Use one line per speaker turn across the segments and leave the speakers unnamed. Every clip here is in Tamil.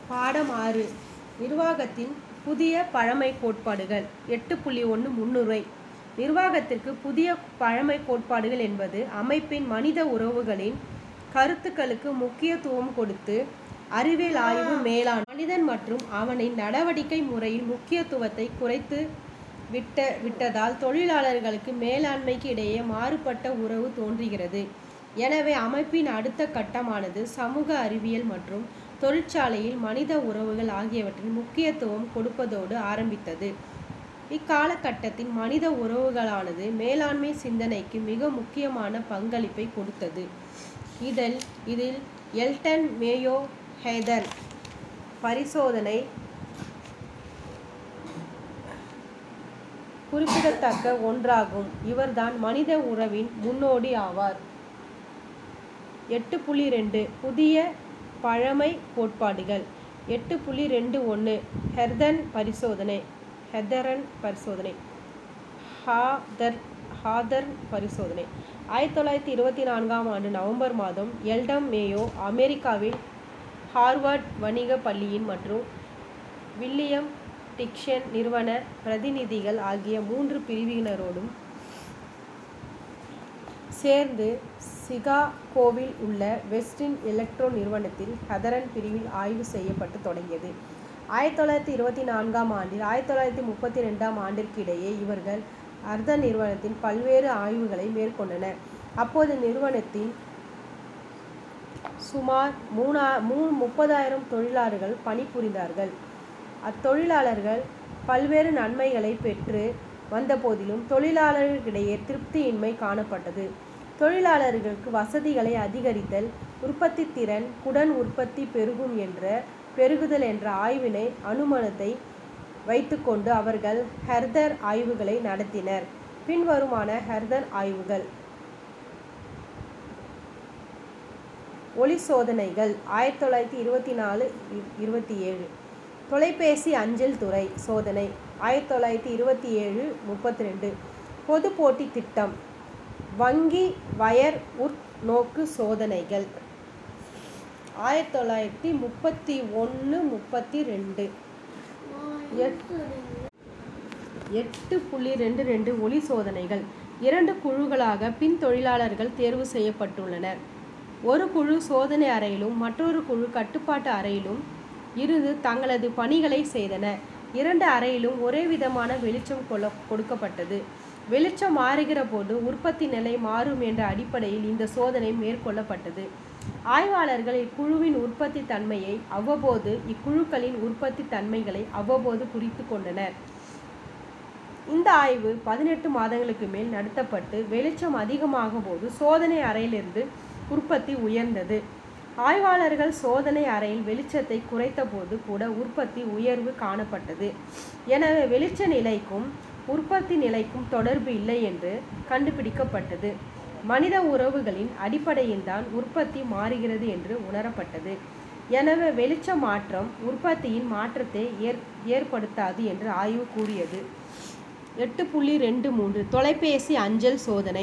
பாடம் 6 நிர்வாகத்தின் புதிய பழமை கோட்பாடுகள் 8.1 முன்னுரை நிர்வாகத்திற்கு புதிய பழமை கோட்பாடுகள் என்பது அமைப்பின் மனித உறவுகளின் கருத்துக்களுக்கு முக்கியத்துவம் கொடுத்து அறிவியல் ஆய்வு மேலாண் மனிதன் மற்றும் அவனின் நடவடிக்கை முறையில் முக்கியத்துவத்தை குறைத்து விட்டதால் தொழிலாளர்களுக்கு மேலாண்மைக்கு இடையே மாறுபட்ட உறவு தோன்றுகிறது. எனவே அமைப்பின் அடுத்த கட்டமானது சமூக அறிவியல் மற்றும் தொழிற்சாலையில் மனித உறவுகள் ஆகியவற்றில் முக்கியத்துவம் கொடுப்பதோடு ஆரம்பித்தது. இக்காலகட்டத்தில் மனித உறவுகளானது மேலாண்மை சிந்தனைக்கு மிக முக்கியமான பங்களிப்பை கொடுத்தது. இதில் எல்டன் மேயோ ஹேதர் பரிசோதனை குறிப்பிடத்தக்க ஒன்றாகும். இவர்தான் மனித உறவின் முன்னோடி ஆவார். 8.2 புதிய பழமை கோட்பாடுகள் 8.21 ஹெர்தன் பரிசோதனை ஹாதர் பரிசோதனை 1924ஆம் ஆண்டு நவம்பர் மாதம் எல்டன் மேயோ அமெரிக்காவில் ஹார்வர்ட் வணிக பள்ளியின் மற்றும் வில்லியம் டிக்சன் நிறுவன பிரதிநிதிகள் ஆகிய 3 பிரிவினரோடும் சேர்ந்து சிகாகோவில் உள்ள வெஸ்டின் எலக்ட்ரோ நிறுவனத்தில் ஹதரன் பிரிவில் ஆய்வு செய்யப்பட்டு தொடங்கியது. 1924ஆம் ஆண்டில் 1932ஆம் ஆண்டிற்கு இடையே இவர்கள் ஹதரன் நிறுவனத்தின் பல்வேறு ஆய்வுகளை மேற்கொண்டனர். அப்போது நிறுவனத்தின் சுமார் 30,000 தொழிலாளர்கள் பணிபுரிந்தார்கள். அத்தொழிலாளர்கள் பல்வேறு நன்மைகளை பெற்று வந்த போதிலும் தொழிலாளர்களிடையே திருப்தியின்மை காணப்பட்டது. தொழிலாளர்களுக்கு வசதிகளை அதிகரித்தல், உற்பத்தி திறன், குடன் உற்பத்தி பெருகுதல் என்ற ஆய்வினை அனுமானத்தை வைத்துக்கொண்டு அவர்கள் ஹெர்தர் ஆய்வுகளை நடத்தினர். பின்வருமான ஹெர்தர் ஆய்வுகள்: ஒளி சோதனைகள் 1924-27 தொலைபேசி அஞ்சல் துறை சோதனை 1927-32 பொது போட்டி திட்டம் வங்கி வயர் உட்நோக்கு சோதனைகள் 1931-32 8.22 ஒளி சோதனைகள் 2 குழுக்களாக பின் தொழிலாளர்கள் தேர்வு செய்யப்பட்டுள்ளனர். ஒரு குழு சோதனை அறையிலும் மற்றொரு குழு கட்டுப்பாட்டு அறையிலும் இருந்து தங்களது பணிகளை செய்தனர். 2 அறையிலும் ஒரே விதமான வெளிச்சம் கொடுக்கப்பட்டது. வெளிச்சம் மாறுகிற போது உற்பத்தி நிலை மாறும் என்ற அடிப்படையில் இந்த சோதனை மேற்கொள்ளப்பட்டது. ஆய்வாளர்கள் இக்குழுவின் உற்பத்தி தன்மையை அவ்வப்போது இக்குழுக்களின் உற்பத்தி தன்மைகளை அவ்வப்போது குறித்து கொண்டனர். இந்த ஆய்வு 18 மாதங்களுக்கு மேல் நடத்தப்பட்டு வெளிச்சம் அதிகமாகும் போது சோதனை அறையிலிருந்து உற்பத்தி உயர்ந்தது. ஆய்வாளர்கள் சோதனை அறையில் வெளிச்சத்தை குறைத்த போது கூட உற்பத்தி உயர்வு காணப்பட்டது. எனவே வெளிச்ச நிலைக்கும் உற்பத்தி நிலைக்கும் தொடர்பு இல்லை என்று கண்டுபிடிக்கப்பட்டது. மனித உறவுகளின் அடிப்படையில்தான் உற்பத்தி மாறுகிறது என்று உணரப்பட்டது. எனவே வெளிச்ச மாற்றம் உற்பத்தியின் மாற்றத்தை ஏற்படுத்தாது என்று ஆய்வு கூறியது. 8.23 தொலைபேசி அஞ்சல் சோதனை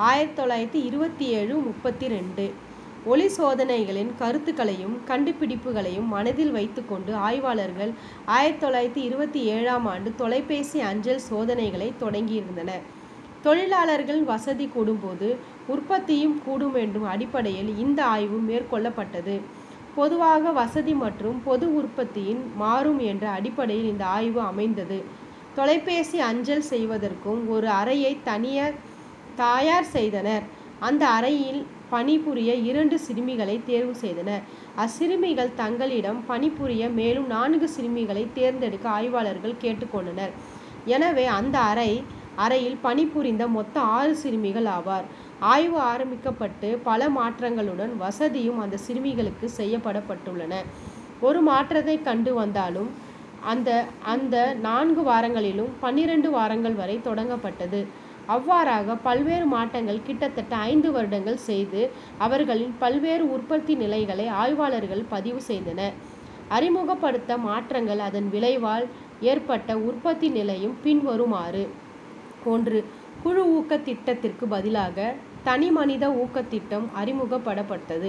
1927-32 ஒளி சோதனைகளின் கருத்துக்களையும் கண்டுபிடிப்புகளையும் மனதில் வைத்துக்கொண்டு ஆய்வாளர்கள் 1927ஆம் ஆண்டு தொலைபேசி அஞ்சல் சோதனைகளை தொடங்கியிருந்தனர். தொழிலாளர்கள் வசதி கூடும்போது உற்பத்தியும் கூடும் என்னும் அடிப்படையில் இந்த ஆய்வு மேற்கொள்ளப்பட்டது. பொதுவாக வசதி மற்றும் பொது உற்பத்தியின் மாறும் என்ற அடிப்படையில் இந்த ஆய்வு அமைந்தது. தொலைபேசி அஞ்சல் செய்வதற்கும் ஒரு அறையை தயார் செய்தனர். அந்த அறையில் பணிபுரிய 2 சிறுமிகளை தேர்வு செய்தனர். அச்சிறுமிகள் தங்களிடம் பணிபுரிய மேலும் 4 சிறுமிகளை தேர்ந்தெடுக்க ஆய்வாளர்கள் கேட்டுக்கொண்டனர். எனவே அந்த அறையில் பணிபுரிந்த மொத்தம் 6 சிறுமிகள் ஆவார். ஆய்வு ஆரம்பிக்கப்பட்டு பல மாற்றங்களுடன் வசதியும் அந்த சிறுமிகளுக்கு செய்யப்பட்டுள்ளன. ஒரு மாற்றத்தை கண்டு வந்தாலும் அந்த 4 வாரங்களிலும் 12 வாரங்கள் வரை தொடங்கப்பட்டது. அவ்வாறாக பல்வேறு மாற்றங்கள் கிட்டத்தட்ட 5 வருடங்கள் செய்து அவர்களின் பல்வேறு உற்பத்தி நிலைகளை ஆய்வாளர்கள் பதிவு செய்தனர். அறிமுகப்படுத்த மாற்றங்கள் அதன் விளைவால் ஏற்பட்ட உற்பத்தி நிலையும் பின்வருமாறு: 1. குழு ஊக்க திட்டத்திற்கு பதிலாக தனி மனித ஊக்க திட்டம் அறிமுகப்படுத்தப்பட்டது.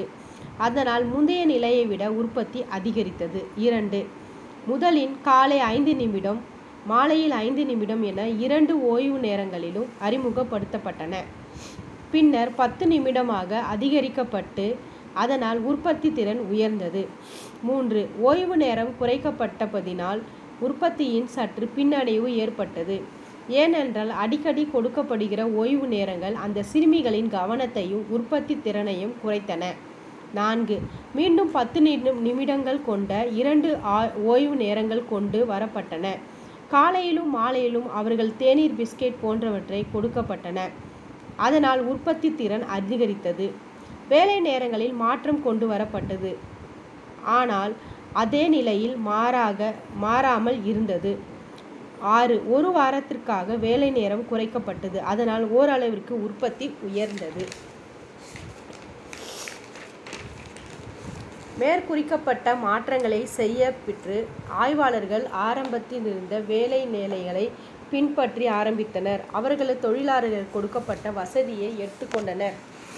அதனால் முந்தைய நிலையை விட உற்பத்தி அதிகரித்தது. 2. முதலில் காலை 5 நிமிடம், மாலையில் 5 நிமிடம் என 2 ஓய்வு நேரங்களிலும் அறிமுகப்படுத்தப்பட்டன. பின்னர் 10 நிமிடமாக அதிகரிக்கப்பட்டு அதனால் உற்பத்தி திறன் உயர்ந்தது. 3. ஓய்வு நேரம் குறைக்கப்பட்டபதினால் உற்பத்தியின் சற்று பின்னடைவு ஏற்பட்டது. ஏனென்றால் அடிக்கடி கொடுக்கப்படுகிற ஓய்வு நேரங்கள் அந்த சிறுமிகளின் கவனத்தையும் உற்பத்தி திறனையும் குறைத்தன. 4. மீண்டும் 10 நிமிடங்கள் கொண்ட 2 ஓய்வு நேரங்கள் கொண்டு வரப்பட்டன. காலையிலும் மாலையிலும் அவர்கள் தேநீர், பிஸ்கெட் போன்றவற்றை கொடுக்கப்பட்டன. அதனால் உற்பத்தி திறன் அதிகரித்தது. வேலை நேரங்களில் மாற்றம் கொண்டு வரப்பட்டது. ஆனால் அதே நிலையில் மாறாமல் இருந்தது. 6. ஒரு வாரத்திற்காக வேலை நேரம் குறைக்கப்பட்டது. அதனால் ஓரளவிற்கு உற்பத்தி உயர்ந்தது. மேற்குறிக்கப்பட்ட மாற்றங்களை செய்ய பெற்று ஆய்வாளர்கள் ஆரம்பத்தில் இருந்த வேலை நிலைகளை பின்பற்றி ஆரம்பித்தனர். அவர்கள் தொழிலாளர்கள் கொடுக்கப்பட்ட வசதியை எடுத்துக்கொண்டனர்.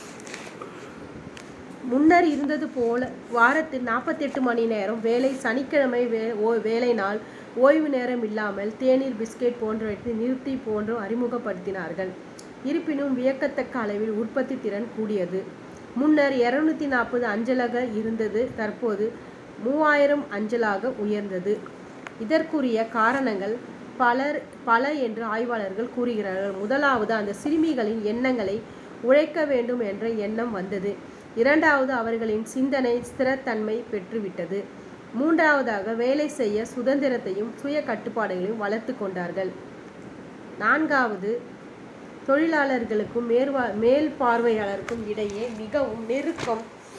முன்னர் இருந்தது போல வாரத்தில் 48 மணி நேரம் வேலை, சனிக்கிழமை வேலை நாள், ஓய்வு நேரம் இல்லாமல் தேநீர், பிஸ்கெட் போன்றவற்றை நிறுத்தி போன்று அறிமுகப்படுத்தினார்கள். இருப்பினும் வியக்கத்தக்க அளவில் உற்பத்தி திறன் கூடியது. முன்னர் 240 அஞ்சலாக இருந்தது தற்போது 3000 அஞ்சலாக உயர்ந்தது. இதற்குரிய காரணங்கள் பல என்று ஆய்வாளர்கள் கூறுகிறார்கள். முதலாவது, அந்த சிறுமிகளின் எண்ணங்களை உழைக்க வேண்டும் என்ற எண்ணம் வந்தது. இரண்டாவது, அவர்களின் சிந்தனை ஸ்திரத்தன்மை பெற்றுவிட்டது. மூன்றாவதாக, வேலை செய்ய சுதந்திரத்தையும் சுய கட்டுப்பாடுகளையும் வளர்த்து கொண்டார்கள். நான்காவது, தொழிலாளர்களுக்கும் மேல்பார்வையாளருக்கும் இடையே மிகவும் நெருக்கம்,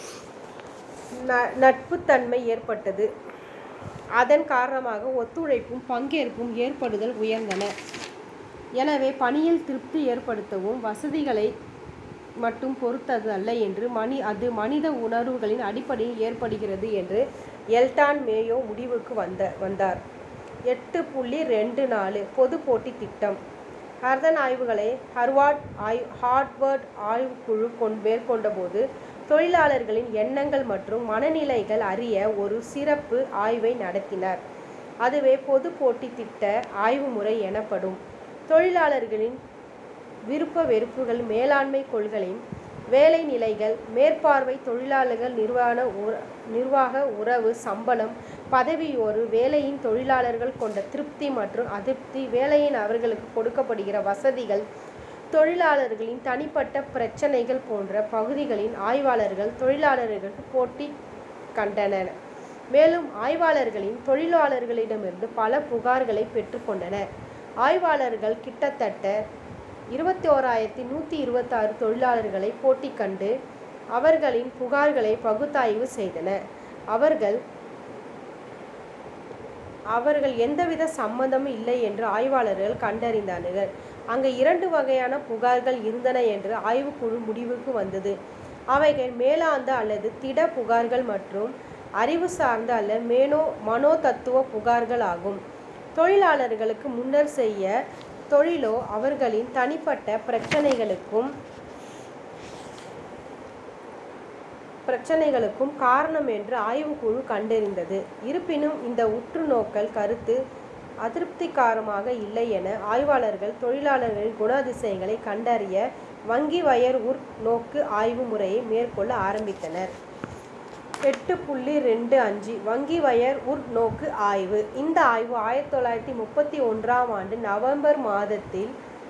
நட்புத்தன்மை ஏற்பட்டது. அதன் காரணமாக ஒத்துழைப்பும் பங்கேற்பும் ஏற்படுதல் உயர்ந்தன. எனவே பணியில் திருப்தி ஏற்படுத்தவும் வசதிகளை மட்டும் பொறுத்தது அல்ல என்று அது மனித உணர்வுகளின் அடிப்படையில் ஏற்படுகிறது என்று எல்டான் மேயோ முடிவுக்கு வந்தார். 8.24 பொது போட்டி திட்டம். ஹர்தன் ஆய்வுகளை ஹார்வர்ட் ஆய்வுக்குழு மேற்கொண்ட போது தொழிலாளர்களின் எண்ணங்கள் மற்றும் மனநிலைகள் அறிய ஒரு சிறப்பு ஆய்வை நடத்தினார். அதுவே பொது போட்டி திட்ட ஆய்வு முறை எனப்படும். தொழிலாளர்களின் விருப்ப வெறுப்புகள், மேலாண்மை கொள்கைகள், வேலை நிலைகள், மேற்பார்வை, தொழிலாளர்கள் நிர்வாக உறவு, சம்பளம், பதவியோரு, வேலையின் தொழிலாளர்கள் கொண்ட திருப்தி மற்றும் அதிருப்தி, வேலையின் அவர்களுக்கு கொடுக்கப்படுகிற வசதிகள், தொழிலாளர்களின் தனிப்பட்ட பிரச்சனைகள் போன்ற பகுதிகளின் ஆய்வாளர்கள் தொழிலாளர்களுக்கு போட்டி கண்டனர். மேலும் ஆய்வாளர்களின் தொழிலாளர்களிடமிருந்து பல புகார்களை பெற்றுக்கொண்டனர். ஆய்வாளர்கள் கிட்டத்தட்ட 21,126 தொழிலாளர்களை போட்டி கண்டு அவர்களின் புகார்களை பகுத்தாய்வு செய்தனர். அவர்கள் எந்தவித சம்மந்தமும் இல்லை என்று ஆய்வாளர்கள் கண்டறிந்தனர். அங்கு 2 வகையான புகார்கள் இருந்தன என்று ஆய்வுக்குழு முடிவுக்கு வந்தது. அவைகள் மேலாந்த அல்லது திட புகார்கள் மற்றும் அறிவு சார்ந்த அல்லது மனோதத்துவ புகார்கள் ஆகும். தொழிலாளர்களுக்கு முன்னர் செய்ய தொழிலோ அவர்களின் தனிப்பட்ட பிரச்சனைகளுக்கும் காரணம் என்று ஆய்வுக்குழு கண்டறிந்தது. இருப்பினும் இந்த உற்றுநோக்கல் கருத்து அதிருப்திகரமாக இல்லை என ஆய்வாளர்கள் தொழிலாளர்களின் குணாதிசயங்களை கண்டறிய வங்கி வயர் நோக்கு ஆய்வு முறையை மேற்கொள்ள ஆரம்பித்தனர். 8.25 வங்கி வயர் நோக்கு ஆய்வு. இந்த ஆய்வு 1931 நவம்பர் மாதத்தில்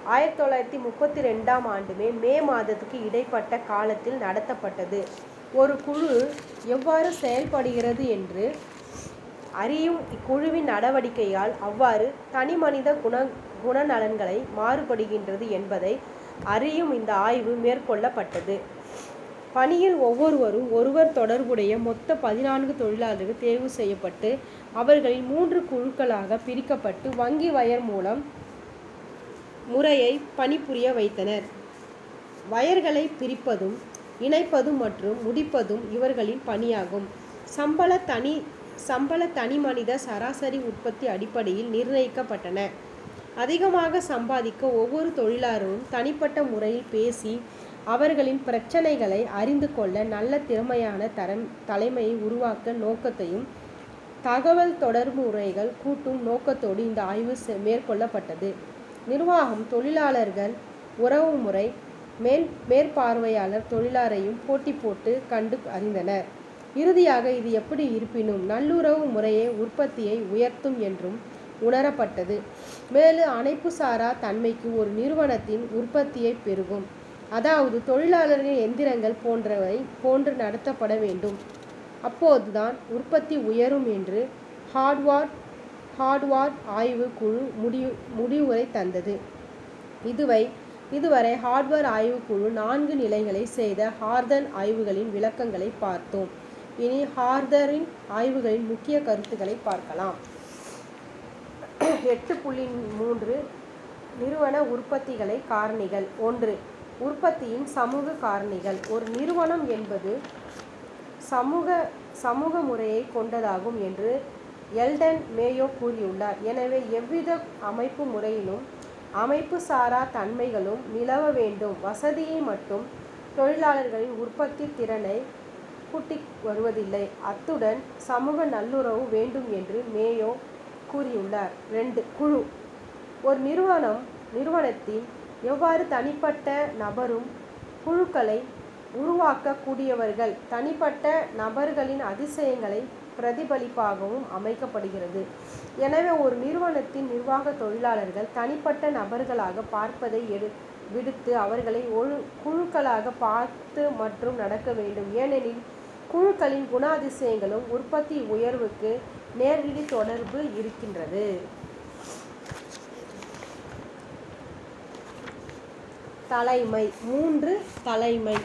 1932 மே மாதத்துக்கு இடைப்பட்ட காலத்தில் நடத்தப்பட்டது. ஒரு குழு எவ்வாறு செயல்படுகிறது என்று அறியும் இக்குழுவின் நடவடிக்கையால் அவ்வாறு தனிமனித குணநலன்களை மாறுபடுகின்றது என்பதை அறியும் இந்த ஆய்வு மேற்கொள்ளப்பட்டது. பணியில் ஒருவர் தொடர்புடைய மொத்த 14 தொழிலாளர்கள் தேர்வு செய்யப்பட்டு அவர்களின் 3 குழுக்களாக பிரிக்கப்பட்டு வங்கி வயர் மூலம் முறையை பணிபுரிய வைத்தனர். வயர்களை பிரிப்பதும் இணைப்பதும் மற்றும் முடிப்பதும் இவர்களின் பணியாகும். சம்பள தனிமனித சராசரி உற்பத்தி அடிப்படையில் நிர்ணயிக்கப்பட்டன. அதிகமாக சம்பாதிக்க ஒவ்வொரு தொழிலாளரும் தனிப்பட்ட முறையில் பேசி அவர்களின் பிரச்சனைகளை அறிந்து கொள்ள நல்ல திறமையான தலைமையை உருவாக்க நோக்கத்தையும் தகவல் தொடர்பு முறைகள் கூட்டும் நோக்கத்தோடு இந்த ஆய்வு மேற்கொள்ளப்பட்டது. நிர்வாகம், தொழிலாளர்கள் உறவுமுறை, மேற்பார்வையாளர் தொழிலாளரையும் போட்டி போட்டு கண்டு அறிந்தனர். இறுதியாக இது எப்படி இருப்பினும் நல்லுறவு முறையே உற்பத்தியை உயர்த்தும் என்றும் உணரப்பட்டது. மேலும் அமைப்புசாரா தன்மைக்கு ஒரு நிறுவனத்தின் உற்பத்தியை பெருகும். அதாவது தொழிலாளர்கள் எந்திரங்கள் போன்றவை போன்று நடத்தப்பட வேண்டும். அப்போதுதான் உற்பத்தி உயரும் என்று ஹார்வர்ட் ஆய்வு குழு முடிவுரை தந்தது. இதுவரை ஹார்வர்ட் ஆய்வுக்குழு 4 நிலைகளை செய்த ஹார்தன் ஆய்வுகளின் விளக்கங்களை பார்த்தோம். இனி ஹார்தரின் ஆய்வுகளின் முக்கிய கருத்துக்களை பார்க்கலாம். 8.3 நிறுவன உற்பத்திகளை காரணிகள். 1. உற்பத்தியின் சமூக காரணிகள். ஒரு நிறுவனம் என்பது சமூக முறையை கொண்டதாகும் என்று எல்டன் மேயோ கூறியுள்ளார். எனவே எவ்வித அமைப்பு முறையிலும் அமைப்பு சாரா தன்மைகளும் நிலவ வேண்டும். வசதியை மட்டும் தொழிலாளர்களின் உற்பத்தி திறனை கூட்டி வருவதில்லை. அத்துடன் சமூக நல்லுறவு வேண்டும் என்று மேயோ கூறியுள்ளார். 2. குழு. ஒரு நிறுவனத்தின் எவ்வாறு தனிப்பட்ட நபரும் குழுக்களை உருவாக்க கூடியவர்கள் தனிப்பட்ட நபர்களின் அதிசயங்களை பிரதிபலிப்பாகவும் அமைக்கப்படுகிறது. எனவே ஒரு நிறுவனத்தின் நிர்வாக தொழிலாளர்கள் தனிப்பட்ட நபர்களாக பார்ப்பதை விடுத்து அவர்களை குழுக்களாக பார்த்து மற்றும் நடக்க வேண்டும். ஏனெனில் குழுக்களின் குணாதிசயங்களும் உற்பத்தி உயர்வுக்கு நேரடி தொடர்பு இருக்கின்றது. தலைமை. 3. தலைமை.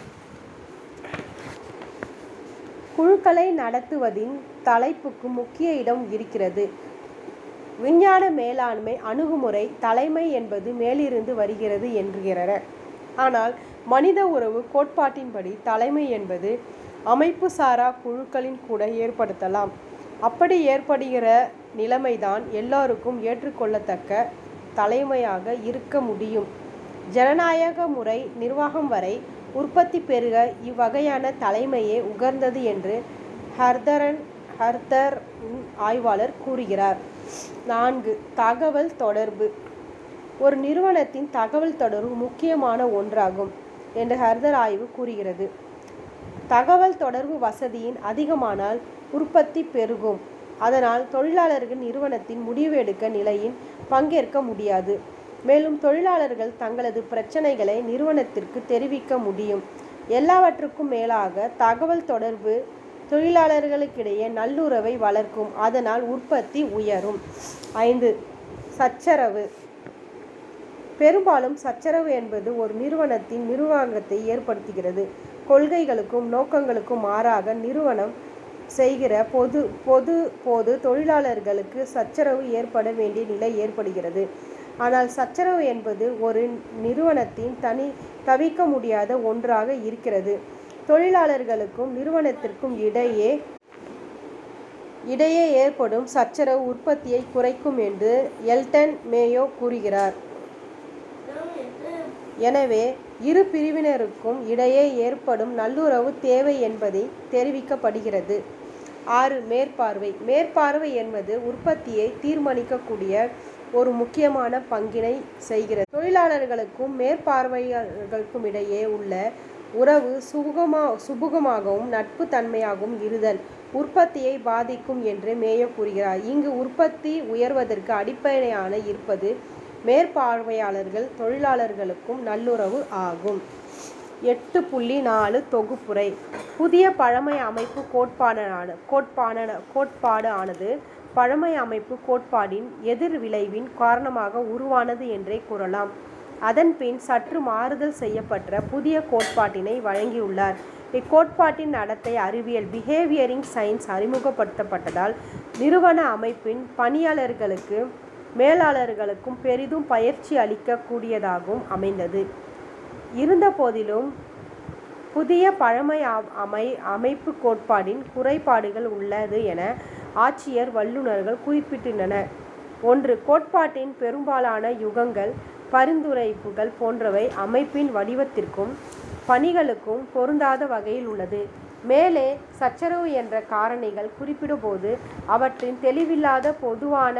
குழுக்களை நடத்துவதின் தலைப்புக்கு முக்கிய இடம் இருக்கிறது. விஞ்ஞான மேலாண்மை அணுகுமுறை தலைமை என்பது மேலிருந்து வருகிறது என்கிறார். ஆனால் மனித உறவு கோட்பாட்டின்படி தலைமை என்பது அமைப்பு சாரா குழுக்களின் கூட ஏற்படுத்தலாம். அப்படி ஏற்படுகிற நிலைமைதான் எல்லோருக்கும் ஏற்றுக்கொள்ளத்தக்க தலைமையாக இருக்க முடியும். ஜனநாயக முறை நிர்வாகம் வரை உற்பத்தி பெருக இவ்வகையான தலைமையே உகந்தது என்று ஹர்தர் ஆய்வாளர் கூறுகிறார். 4. தகவல் தொடர்பு. ஒரு நிறுவனத்தின் தகவல் தொடர்பு முக்கியமான ஒன்றாகும் என்று ஹர்தர் ஆய்வு கூறுகிறது. தகவல் தொடர்பு வசதியின் அதிகமானால் உற்பத்தி பெருகும். அதனால் தொழிலாளர்கள் நிறுவனத்தின் முடிவு எடுக்க நிலையில் பங்கேற்க முடியாது. மேலும் தொழிலாளர்கள் தங்களது பிரச்சனைகளை நிறுவனத்திற்கு தெரிவிக்க முடியும். எல்லாவற்றுக்கும் மேலாக தகவல் தொடர்பு தொழிலாளர்களுக்கிடையே நல்லுறவை வளர்க்கும். அதனால் உற்பத்தி உயரும். 5. சச்சரவு. பெரும்பாலும் சச்சரவு என்பது ஒரு நிறுவனத்தின் நிர்வாகத்தை ஏற்படுத்துகிறது. கொள்கைகளுக்கும் நோக்கங்களுக்கும் மாறாக நிறுவனம் செய்கிற போது தொழிலாளர்களுக்கு சச்சரவு ஏற்பட வேண்டிய நிலை ஏற்படுகிறது. ஆனால் சச்சரவு என்பது ஒரு நிறுவனத்தின் தவிர்க்க முடியாத ஒன்றாக இருக்கிறது. தொழிலாளர்களுக்கும் நிறுவனத்திற்கும் இடையே ஏற்படும் சச்சரவு உற்பத்தியை குறைக்கும் என்று எல்டன் மேயோ கூறுகிறார். எனவே இரு பிரிவினருக்கும் இடையே ஏற்படும் நல்லுறவு தேவை என்பதை தெரிவிக்கப்படுகிறது. 6. மேற்பார்வை. மேற்பார்வை என்பது உற்பத்தியை தீர்மானிக்கக்கூடிய ஒரு முக்கியமான பங்கினை செய்கிறது. தொழிலாளர்களுக்கும் மேற்பார்வையாளர்களுக்கும் இடையே உள்ள உறவு சுமூகமாகவும் நட்பு தன்மையாகவும் இருதல் உற்பத்தியை பாதிக்கும் என்று மேயோ கூறுகிறார். இங்கு உற்பத்தி உயர்வதற்கு அடிப்படையான இருப்பது மேற்பார்வையாளர்கள் தொழிலாளர்களுக்கும் நல்லுறவு ஆகும். 8.4 தொகுப்புரை. புதிய பழமை அமைப்பு கோட்பாடு ஆனது பழமை அமைப்பு கோட்பாடின் எதிர் விளைவின் காரணமாக உருவானது என்றே கூறலாம். அதன் பின் சற்று மாறுதல் செய்யப்பட்ட புதிய கோட்பாட்டினை வழங்கியுள்ளார். இக்கோட்பாட்டின் நடத்தை அறிவியல் பிஹேவியரிங் சயின்ஸ் அறிமுகப்படுத்தப்பட்டதால் நிறுவன அமைப்பின் பணியாளர்களுக்கும் மேலாளர்களுக்கும் பெரிதும் பயிற்சி அளிக்க கூடியதாகவும் அமைந்தது. இருந்த போதிலும் புதிய பழமை அமைப்பு கோட்பாடின் குறைபாடுகள் உள்ளது என ஆட்சியர் வல்லுநர்கள் குறிப்பிட்டுள்ளனர். 1. கோட்பாட்டின் பெரும்பாலான யூகங்கள் பரிந்துரைப்புகள் போன்றவை அமைப்பின் வடிவத்திற்கும் பணிகளுக்கும் பொருந்தாத வகையில் உள்ளது. மேலே சச்சரவு என்ற காரணிகள் குறிப்பிடும்போது அவற்றின் தெளிவில்லாத பொதுவான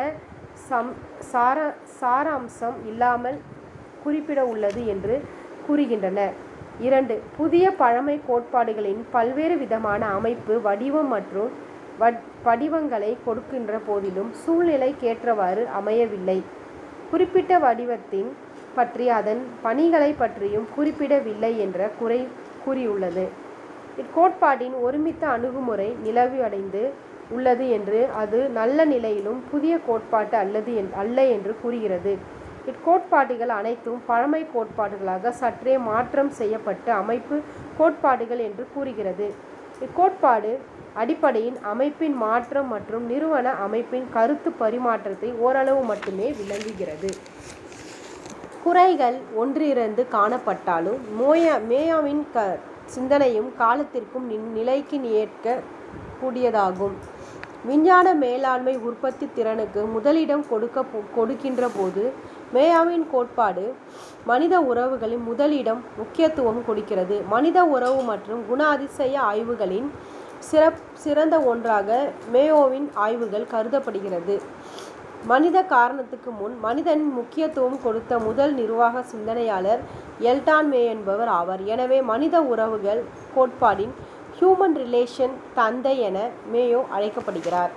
சாராம்சம் இல்லாமல் குறிப்பிட உள்ளது என்று கூறுகின்றனர். 2. புதிய பழமை கோட்பாடுகளின் பல்வேறு விதமான அமைப்பு, வடிவம் மற்றும் படிவங்களை கொடுக்கின்ற போதிலும் சூழ்நிலைக்கேற்றவாறு அமையவில்லை. குறிப்பிட்ட வடிவத்தின் பற்றி அதன் பணிகளை பற்றியும் குறிப்பிடவில்லை என்ற குறை கூறியுள்ளது. இக்கோட்பாட்டின் ஒருமித்த அணுகுமுறை நிலவடைந்து உள்ளது என்று அது நல்ல நிலையிலும் புதிய கோட்பாட்டு அல்ல என்று கூறுகிறது. இக்கோட்பாடுகள் அனைத்தும் பழமை கோட்பாடுகளாக சற்றே மாற்றம் செய்யப்பட்ட அமைப்பு கோட்பாடுகள் என்று கூறுகிறது. இக்கோட்பாடு அடிப்படையின் அமைப்பின் மாற்றம் மற்றும் நிறுவன அமைப்பின் கருத்து பரிமாற்றத்தை ஓரளவு மட்டுமே விளங்குகிறது. குறைகள் ஒன்றிரண்டு காணப்பட்டாலும் மேயாவின் சிந்தனையும் காலத்திற்கும் நிலைக்கு ஏற்க கூடியதாகும். விஞ்ஞான மேலாண்மை உற்பத்தி திறனுக்கு முதலிடம் கொடுக்கின்ற போது மேயாவின் கோட்பாடு மனித உறவுகளின் முதலிடம் முக்கியத்துவம் கொடுக்கிறது. மனித உறவு மற்றும் குணாதிசய ஆய்வுகளின் சிறந்த ஒன்றாக மேயோவின் ஆய்வுகள் கருதப்படுகிறது. மனித காரணத்துக்கு முன் மனிதனின் முக்கியத்துவம் கொடுத்த முதல் நிர்வாக சிந்தனையாளர் எல்டான் மே என்பவர் ஆவார். எனவே மனித உறவுகள் கோட்பாடின் ஹியூமன் ரிலேஷன் தந்தை என மேயோ அழைக்கப்படுகிறார்.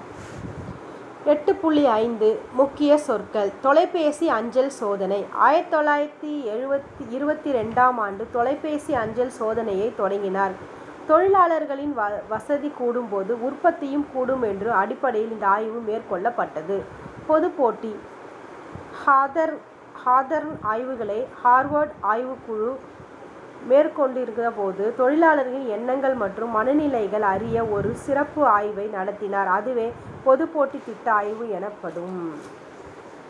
8.5 முக்கிய சொற்கள். தொலைபேசி அஞ்சல் சோதனை. 1922ஆம் ஆண்டு தொலைபேசி அஞ்சல் சோதனையை தொடங்கினார். தொழிலாளர்களின் வசதி கூடும்போது உற்பத்தியும் கூடும் என்ற அடிப்படையில் இந்த ஆய்வு மேற்கொள்ளப்பட்டது. பொது போட்டி. ஹாதர்ன் ஆய்வுகளை ஹார்வர்ட் ஆய்வுக்குழு மேற்கொண்டிருக்கிற போது தொழிலாளர்களின் எண்ணங்கள் மற்றும் மனநிலைகள் அறிய ஒரு சிறப்பு ஆய்வை நடத்தினார். அதுவே பொது போட்டி திட்ட ஆய்வு எனப்படும்.